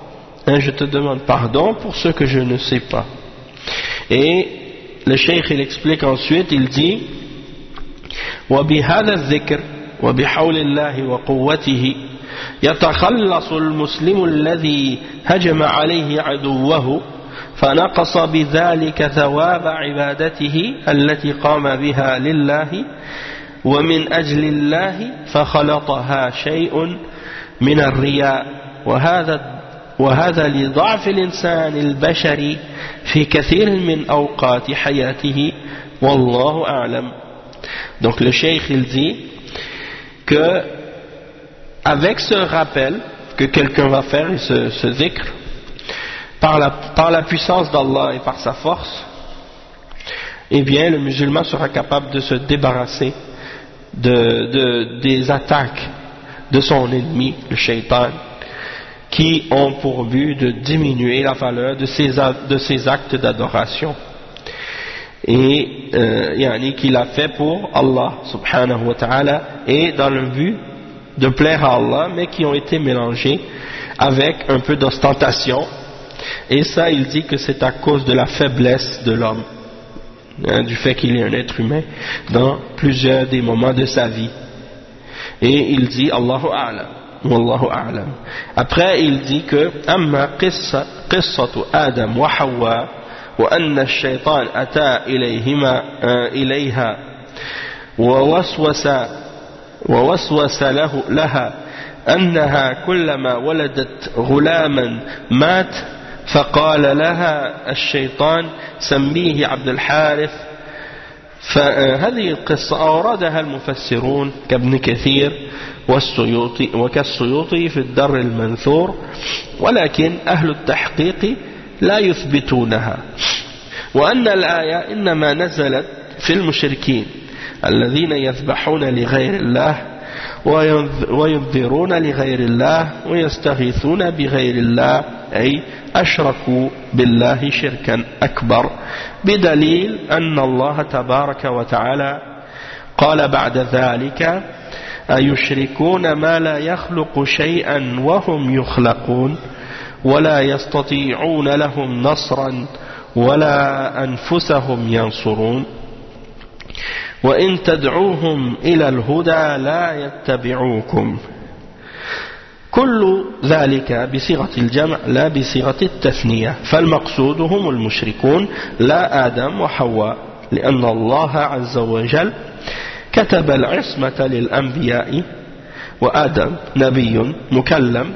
pour ce que je ne sais pas. Et le cheikh il explique ensuite, il dit وبهذا الذكر وبحول الله وقوته يتخلص المسلم الذي هجم عليه عدوه فنقص بذلك ثواب عبادته التي قام بها لله ومن أجل الله فخلطها شيء من الرياء وهذا لضعف الإنسان البشري في كثير من أوقات حياته والله أعلم. Donc le cheikh il dit que avec ce rappel que quelqu'un va faire et ce dhikr par la puissance d'Allah et par sa force, eh bien le musulman sera capable de se débarrasser des attaques de son ennemi, le shaitan, qui ont pour but de diminuer la valeur de ses actes d'adoration. Et qu'il a fait pour Allah subhanahu wa ta'ala et dans le but de plaire à Allah, mais qui ont été mélangés avec un peu d'ostentation. Et ça, il dit que c'est à cause de la faiblesse de l'homme, du fait qu'il est un être humain dans plusieurs des moments de sa vie. Et il dit Allahu a'lam, wallahu a'lam. Après, il dit que amma qissatu Adam wa Hawa وأن الشيطان أتى إليها ووسوس لها أنها كلما ولدت غلاما مات فقال لها الشيطان سميه عبد الحارث. فهذه القصة أوردها المفسرون كابن كثير وكالسيوطي في الدر المنثور، ولكن أهل التحقيق لا يثبتونها، وأن الآية إنما نزلت في المشركين الذين يذبحون لغير الله وينذرون لغير الله ويستغيثون بغير الله، أي أشركوا بالله شركا أكبر، بدليل أن الله تبارك وتعالى قال بعد ذلك أيشركون ما لا يخلق شيئا وهم يخلقون ولا يستطيعون لهم نصرا ولا أنفسهم ينصرون وإن تدعوهم إلى الهدى لا يتبعوكم. كل ذلك بصيغة الجمع لا بصيغة التثنية، فالمقصود هم المشركون لا آدم وحواء، لأن الله عز وجل كتب العصمة للأنبياء وآدم نبي مكلم،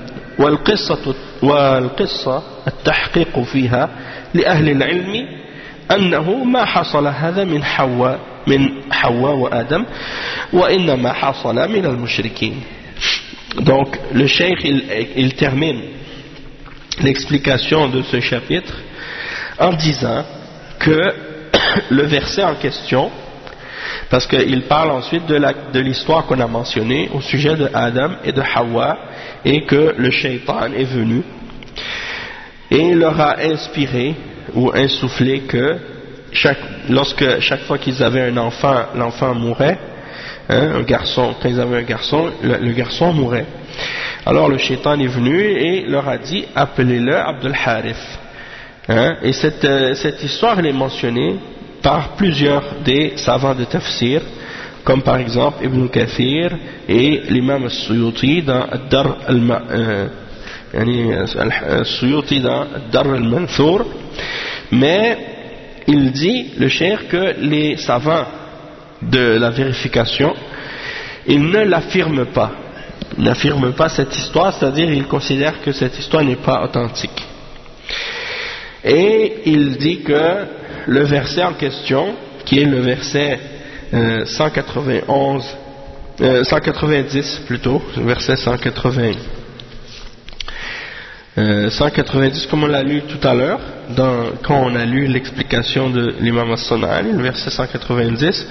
والقصة التحقيق فيها لأهل العلم أنه ما حصل هذا من حواء وآدم وإنما حصل من المشركين. Donc le cheikh il termine l'explication de ce chapitre en disant que le verset en question, parce qu'il parle ensuite de l'histoire qu'on a mentionnée au sujet de Adam et de Hawa, et que le shaitan est venu et leur a inspiré ou insufflé que chaque fois qu'ils avaient un enfant, l'enfant mourait, un garçon, quand ils avaient un garçon, le garçon mourait. Alors le shaitan est venu et leur a dit appelez-le Abdul Harith. Et cette histoire elle est mentionnée par plusieurs des savants de tafsir, comme par exemple Ibn Kathir et l'imam al-Suyuti dans Ad-Dar al-Manthur. Mais il dit, le cheikh, que les savants de la vérification, ils ne l'affirment pas. Ils n'affirment pas cette histoire, c'est-à-dire ils considèrent que cette histoire n'est pas authentique. Et il dit que le verset en question, qui est le verset 190 plutôt, verset 190 comme on l'a lu tout à l'heure, quand on a lu l'explication de l'imam As-San'ani, le verset 190,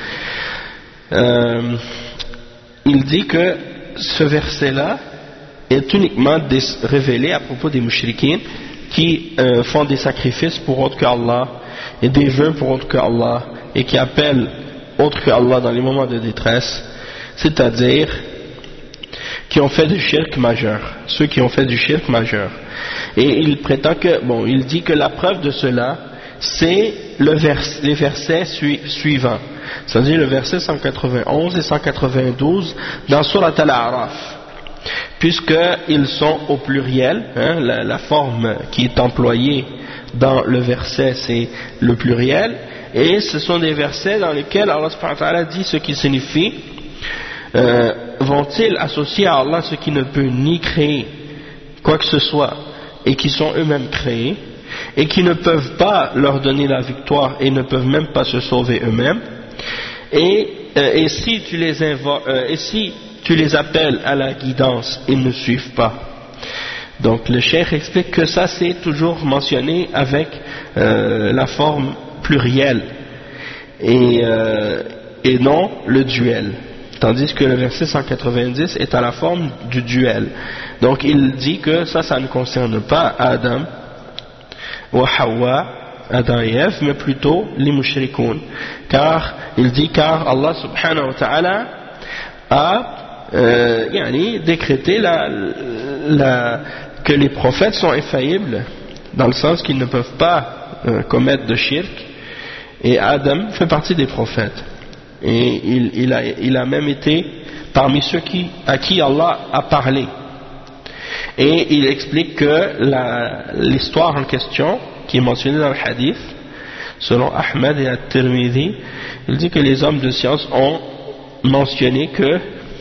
il dit que ce verset-là est uniquement révélé à propos des mouchriquins qui font des sacrifices pour autre qu'Allah et des vœux pour autre qu'Allah et qui appellent autre qu'Allah dans les moments de détresse, c'est-à-dire qui ont fait du shirk majeur, ceux qui ont fait du shirk majeur. Et il prétend que, il dit que la preuve de cela, c'est les versets suivants, c'est-à-dire le verset 191 et 192 dans Surat Al-A'raf, puisqu'ils sont au pluriel, la forme qui est employée dans le verset c'est le pluriel, et ce sont des versets dans lesquels Allah subhanahu wa ta'ala dit ce qui signifie vont-ils associer à Allah ce qui ne peut ni créer quoi que ce soit et qui sont eux-mêmes créés et qui ne peuvent pas leur donner la victoire et ne peuvent même pas se sauver eux-mêmes, et si tu les si tu les appelles à la guidance, ils ne suivent pas. Donc le cheikh explique que ça c'est toujours mentionné avec la forme plurielle et non le duel, tandis que le verset 190 est à la forme du duel. Donc il dit que ça ne concerne pas Adam ou Hawa, Adam et Ève, mais plutôt les mushrikoun, car Allah subhanahu wa ta'ala a décrété que les prophètes sont infaillibles, dans le sens qu'ils ne peuvent pas commettre de shirk, et Adam fait partie des prophètes, et il a même été parmi ceux à qui Allah a parlé. Et il explique que l'histoire en question, qui est mentionnée dans le hadith, selon Ahmed et At-Tirmidhi, il dit que les hommes de science ont mentionné que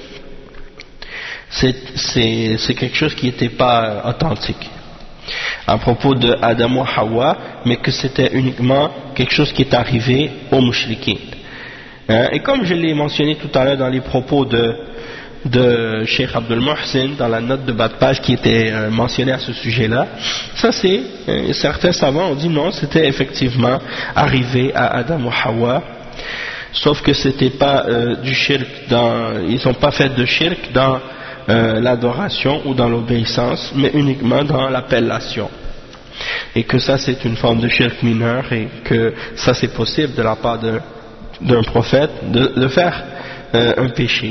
c'est quelque chose qui n'était pas authentique à propos de Adam ou Hawa, mais que c'était uniquement quelque chose qui est arrivé aux mouchriquins. Et comme je l'ai mentionné tout à l'heure dans les propos de Cheikh Abdul Muhsin, dans la note de bas de page qui était mentionnée à ce sujet-là, ça c'est, certains savants ont dit non, c'était effectivement arrivé à Adam ou Hawa, sauf que c'était pas du shirk ils n'ont pas fait de shirk dans l'adoration ou dans l'obéissance, mais uniquement dans l'appellation, et que ça c'est une forme de shirk mineur, et que ça c'est possible de la part d'un prophète de faire un péché.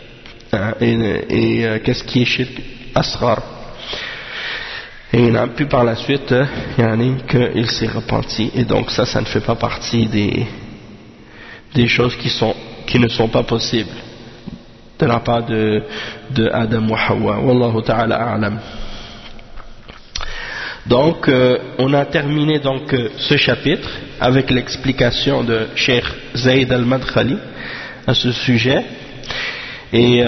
Et qu'est-ce qui est shirk asghar, et il a pu par la suite qu'il s'est repenti, et donc ça ne fait pas partie des choses qui ne sont pas possibles de la part de Adam wa Hawa. Wallahu ta'ala a'lam. Donc on a terminé donc ce chapitre avec l'explication de Cheikh Zayd al-Madkhali à ce sujet. Et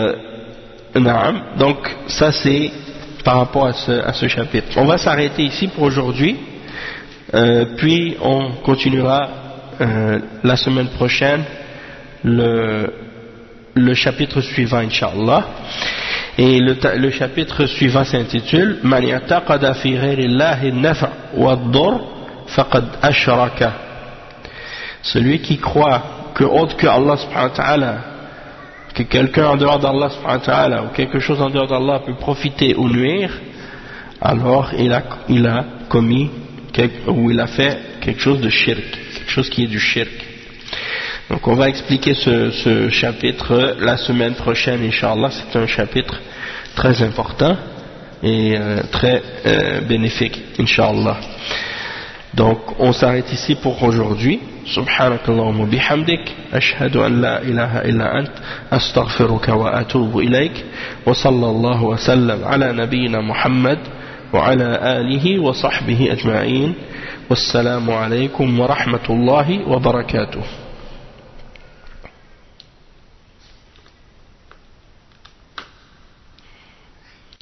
donc ça c'est par rapport à ce chapitre. On va s'arrêter ici pour aujourd'hui, puis on continuera la semaine prochaine le chapitre suivant, Inch'Allah. Et le chapitre suivant s'intitule Man ya'taqada fi ghayri Allahi an-naf' wa ad-dur faqad ashraka. Celui qui croit que autre que Allah subhanahu wa ta'ala, que quelqu'un en dehors d'Allah subhanahu wa ta'ala ou quelque chose en dehors d'Allah peut profiter ou nuire, alors il a commis ou il a fait quelque chose de shirk, quelque chose qui est du shirk. Donc on va expliquer ce chapitre la semaine prochaine, Inch'Allah. C'est un chapitre très important et très bénéfique, Inch'Allah. Donc on s'arrête ici pour aujourd'hui. Subhanakallahumma bihamdik, ashhadu an la ilaha illa ant, astaghfiruka wa atubu ilayk, wa sallallahu wa sallam ala nabiyyina Muhammad wa ala alihi wa sahbihi ajma'in. Wassalamu alaykum wa rahmatullahi wa barakatuh.